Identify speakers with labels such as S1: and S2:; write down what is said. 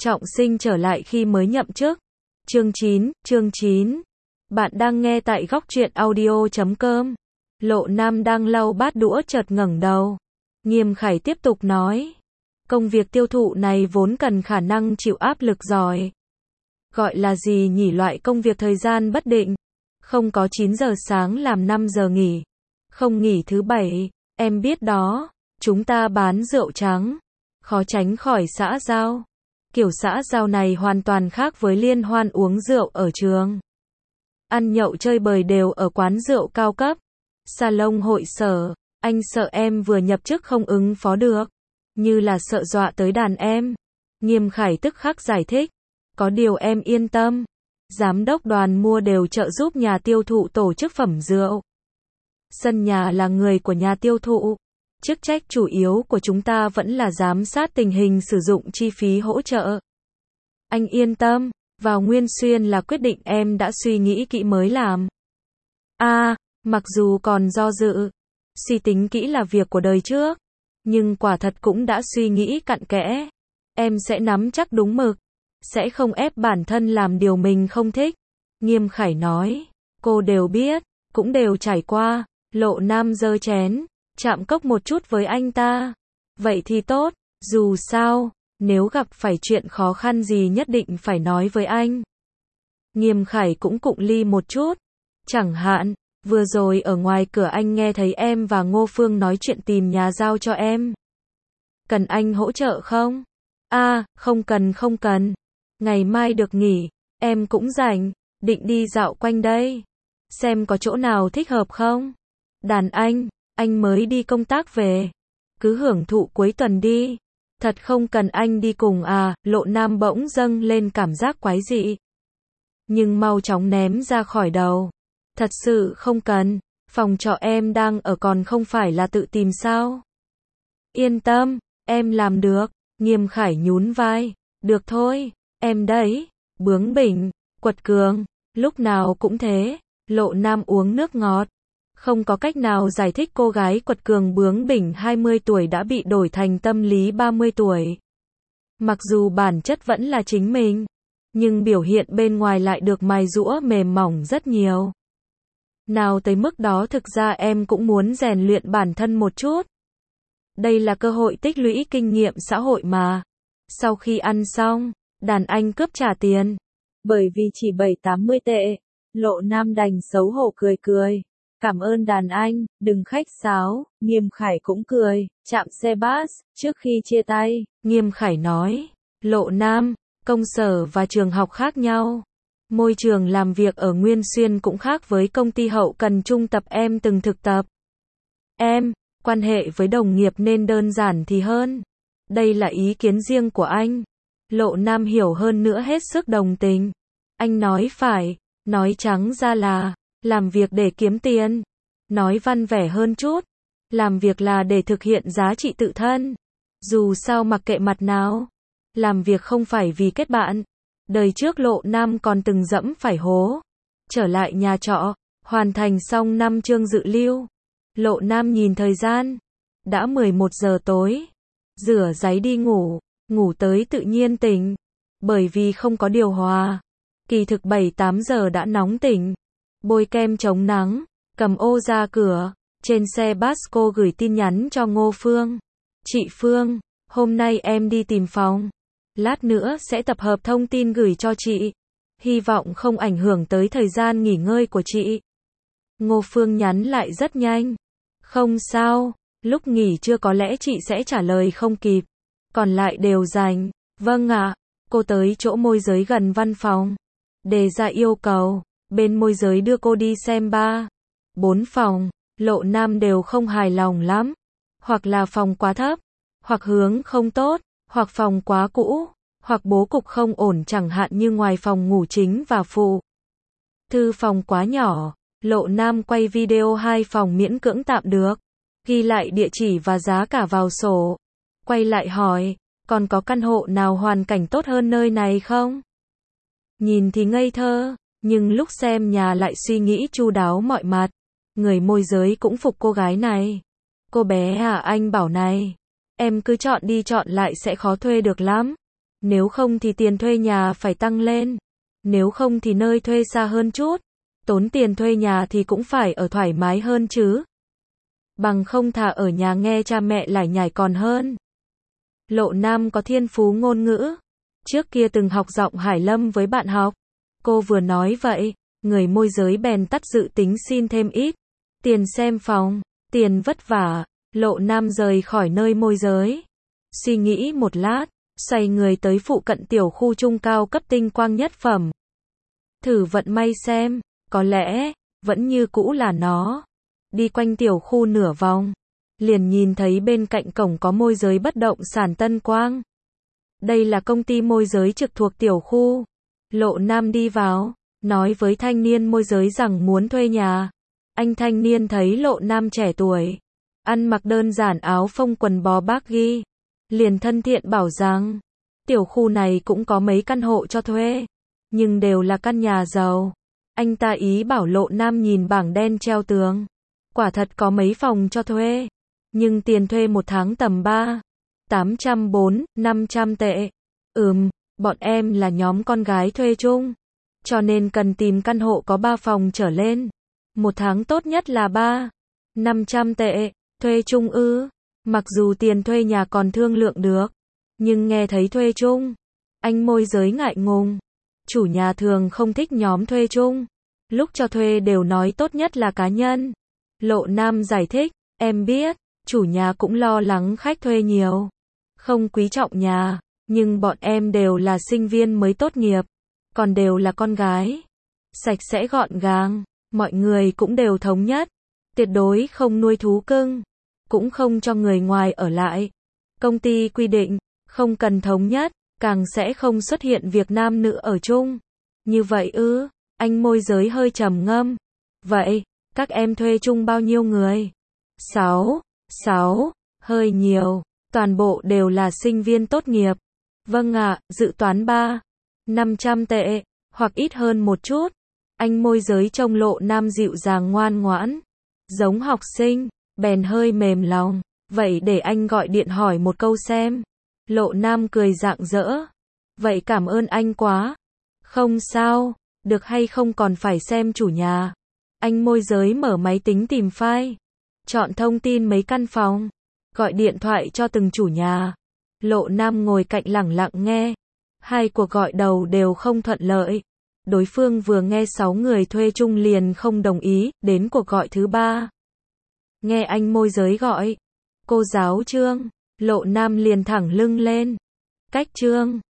S1: trọng sinh trở lại khi mới nhậm chức. Chương 9. Bạn đang nghe tại góc truyện audio.com. Lộ Nam đang lau bát đũa chợt ngẩng đầu. Nghiêm Khải tiếp tục nói. Công việc tiêu thụ này vốn cần khả năng chịu áp lực giỏi. Gọi là gì nhỉ, loại công việc thời gian bất định. Không có 9 giờ sáng làm 5 giờ nghỉ. Không nghỉ thứ bảy, em biết đó, chúng ta bán rượu trắng. Khó tránh khỏi xã giao. Kiểu xã giao này hoàn toàn khác với liên hoan uống rượu ở trường. Ăn nhậu chơi bời đều ở quán rượu cao cấp. Salon hội sở, anh sợ em vừa nhập chức không ứng phó được. Như là sợ dọa tới đàn em. Nghiêm Khải tức khắc giải thích. Có điều em yên tâm. Giám đốc đoàn mua đều trợ giúp nhà tiêu thụ tổ chức phẩm rượu. Sân nhà là người của nhà tiêu thụ. Chức trách chủ yếu của chúng ta vẫn là giám sát tình hình sử dụng chi phí hỗ trợ. Anh yên tâm, vào Nguyên Xuyên là quyết định em đã suy nghĩ kỹ mới làm. Mặc dù còn do dự, suy tính kỹ là việc của đời trước, nhưng quả thật cũng đã suy nghĩ cặn kẽ. Em sẽ nắm chắc đúng mực, sẽ không ép bản thân làm điều mình không thích. Nghiêm Khải nói, cô đều biết, cũng đều trải qua. Lộ Nam giơ chén, chạm cốc một chút với anh ta. Vậy thì tốt, dù sao, nếu gặp phải chuyện khó khăn gì nhất định phải nói với anh. Nghiêm Khải cũng cụng ly một chút. Chẳng hạn, vừa rồi ở ngoài cửa anh nghe thấy em và Ngô Phương nói chuyện tìm nhà giao cho em. Cần anh hỗ trợ không? Không cần. Ngày mai được nghỉ, em cũng rảnh, định đi dạo quanh đây. Xem có chỗ nào thích hợp không? Đàn anh mới đi công tác về. Cứ hưởng thụ cuối tuần đi. Thật không cần anh đi cùng à? Lộ Nam bỗng dâng lên cảm giác quái dị. Nhưng mau chóng ném ra khỏi đầu. Thật sự không cần, phòng trọ em đang ở còn không phải là tự tìm sao? Yên tâm, em làm được. Nghiêm Khải nhún vai. Được thôi, em đấy, bướng bỉnh, quật cường, lúc nào cũng thế. Lộ Nam uống nước ngọt. Không có cách nào giải thích cô gái quật cường bướng bỉnh 20 tuổi đã bị đổi thành tâm lý 30 tuổi. Mặc dù bản chất vẫn là chính mình, nhưng biểu hiện bên ngoài lại được mài giũa mềm mỏng rất nhiều. Nào tới mức đó thực ra em cũng muốn rèn luyện bản thân một chút. Đây là cơ hội tích lũy kinh nghiệm xã hội mà. Sau khi ăn xong, đàn anh cướp trả tiền. Bởi vì chỉ 7-80 tệ, Lộ Nam đành xấu hổ cười. Cảm ơn đàn anh, đừng khách sáo. Nghiêm Khải cũng cười, chạm xe bus. Trước khi chia tay, Nghiêm Khải nói, Lộ Nam, công sở và trường học khác nhau. Môi trường làm việc ở Nguyên Xuyên cũng khác với công ty hậu cần trung tập em từng thực tập. Quan hệ với đồng nghiệp nên đơn giản thì hơn. Đây là ý kiến riêng của anh. Lộ Nam hiểu hơn nữa hết sức đồng tình. Anh nói phải, nói trắng ra là làm việc để kiếm tiền. Nói văn vẻ hơn chút, làm việc là để thực hiện giá trị tự thân. Dù sao mặc kệ mặt nào, làm việc không phải vì kết bạn. Đời trước Lộ Nam còn từng dẫm phải hố. Trở lại nhà trọ, hoàn thành xong 5 chương dự lưu. Lộ Nam nhìn thời gian, đã 11 giờ tối. Rửa ráy đi ngủ tới tự nhiên tỉnh. Bởi vì không có điều hòa, kỳ thực 7-8 giờ đã nóng tỉnh. Bôi kem chống nắng, cầm ô ra cửa. Trên xe bus cô gửi tin nhắn cho Ngô Phương. Chị Phương, hôm nay em đi tìm phòng. Lát nữa sẽ tập hợp thông tin gửi cho chị. Hy vọng không ảnh hưởng tới thời gian nghỉ ngơi của chị. Ngô Phương nhắn lại rất nhanh. Không sao, lúc nghỉ trưa có lẽ chị sẽ trả lời không kịp. Còn lại đều dành. Vâng ạ. Cô tới chỗ môi giới gần văn phòng. Đề ra yêu cầu. Bên môi giới đưa cô đi xem 3-4 phòng. Lộ Nam đều không hài lòng lắm. Hoặc là phòng quá thấp, hoặc hướng không tốt, hoặc phòng quá cũ, hoặc bố cục không ổn, chẳng hạn như ngoài phòng ngủ chính và phụ thư phòng quá nhỏ. Lộ Nam quay video 2 phòng miễn cưỡng tạm được. Ghi lại địa chỉ và giá cả vào sổ. Quay lại hỏi, còn có căn hộ nào hoàn cảnh tốt hơn nơi này không? Nhìn thì ngây thơ, nhưng lúc xem nhà lại suy nghĩ chu đáo mọi mặt. Người môi giới cũng phục cô gái này. Cô bé à, anh bảo này, em cứ chọn đi chọn lại sẽ khó thuê được lắm. Nếu không thì tiền thuê nhà phải tăng lên. Nếu không thì nơi thuê xa hơn chút. Tốn tiền thuê nhà thì cũng phải ở thoải mái hơn chứ. Bằng không thà ở nhà nghe cha mẹ lải nhải còn hơn. Lộ Nam có thiên phú ngôn ngữ. Trước kia từng học giọng Hải Lâm với bạn học. Cô vừa nói vậy, người môi giới bèn tắt dự tính xin thêm ít tiền xem phòng, tiền vất vả. Lộ Nam rời khỏi nơi môi giới. Suy nghĩ một lát, xoay người tới phụ cận tiểu khu trung cao cấp tinh quang nhất phẩm. Thử vận may xem, có lẽ, vẫn như cũ là nó. Đi quanh tiểu khu nửa vòng, liền nhìn thấy bên cạnh cổng có môi giới bất động sản Tân Quang. Đây là công ty môi giới trực thuộc tiểu khu. Lộ Nam đi vào, nói với thanh niên môi giới rằng muốn thuê nhà. Anh thanh niên thấy Lộ Nam trẻ tuổi, ăn mặc đơn giản áo phông quần bó baggy, liền thân thiện bảo rằng, tiểu khu này cũng có mấy căn hộ cho thuê, nhưng đều là căn nhà giàu. Anh ta ý bảo Lộ Nam nhìn bảng đen treo tường. Quả thật có mấy phòng cho thuê, nhưng tiền thuê một tháng tầm 3.800-4.500 tệ. Bọn em là nhóm con gái thuê chung, cho nên cần tìm căn hộ có 3 phòng trở lên. Một tháng tốt nhất là 3.500 tệ. Thuê chung ư? Mặc dù tiền thuê nhà còn thương lượng được, nhưng nghe thấy thuê chung, anh môi giới ngại ngùng. Chủ nhà thường không thích nhóm thuê chung, lúc cho thuê đều nói tốt nhất là cá nhân. Lộ Nam giải thích, em biết, chủ nhà cũng lo lắng khách thuê nhiều, không quý trọng nhà, nhưng bọn em đều là sinh viên mới tốt nghiệp, còn đều là con gái. Sạch sẽ gọn gàng, mọi người cũng đều thống nhất, tuyệt đối không nuôi thú cưng, cũng không cho người ngoài ở lại. Công ty quy định, không cần thống nhất, càng sẽ không xuất hiện việc nam nữ ở chung. Như vậy ư? Anh môi giới hơi trầm ngâm. Vậy, các em thuê chung bao nhiêu người? 6, hơi nhiều, toàn bộ đều là sinh viên tốt nghiệp. Vâng ạ, dự toán 3.500 tệ, hoặc ít hơn một chút. Anh môi giới trông Lộ Nam dịu dàng ngoan ngoãn, giống học sinh, bèn hơi mềm lòng. Vậy để anh gọi điện hỏi một câu xem. Lộ Nam cười rạng rỡ. Vậy cảm ơn anh quá. Không sao, được hay không còn phải xem chủ nhà. Anh môi giới mở máy tính tìm file, chọn thông tin mấy căn phòng, gọi điện thoại cho từng chủ nhà. Lộ Nam ngồi cạnh lẳng lặng nghe. 2 cuộc gọi đầu đều không thuận lợi. Đối phương vừa nghe 6 người thuê chung liền không đồng ý, đến cuộc gọi thứ 3. Nghe anh môi giới gọi, cô giáo Trương, Lộ Nam liền thẳng lưng lên. Cách Trương,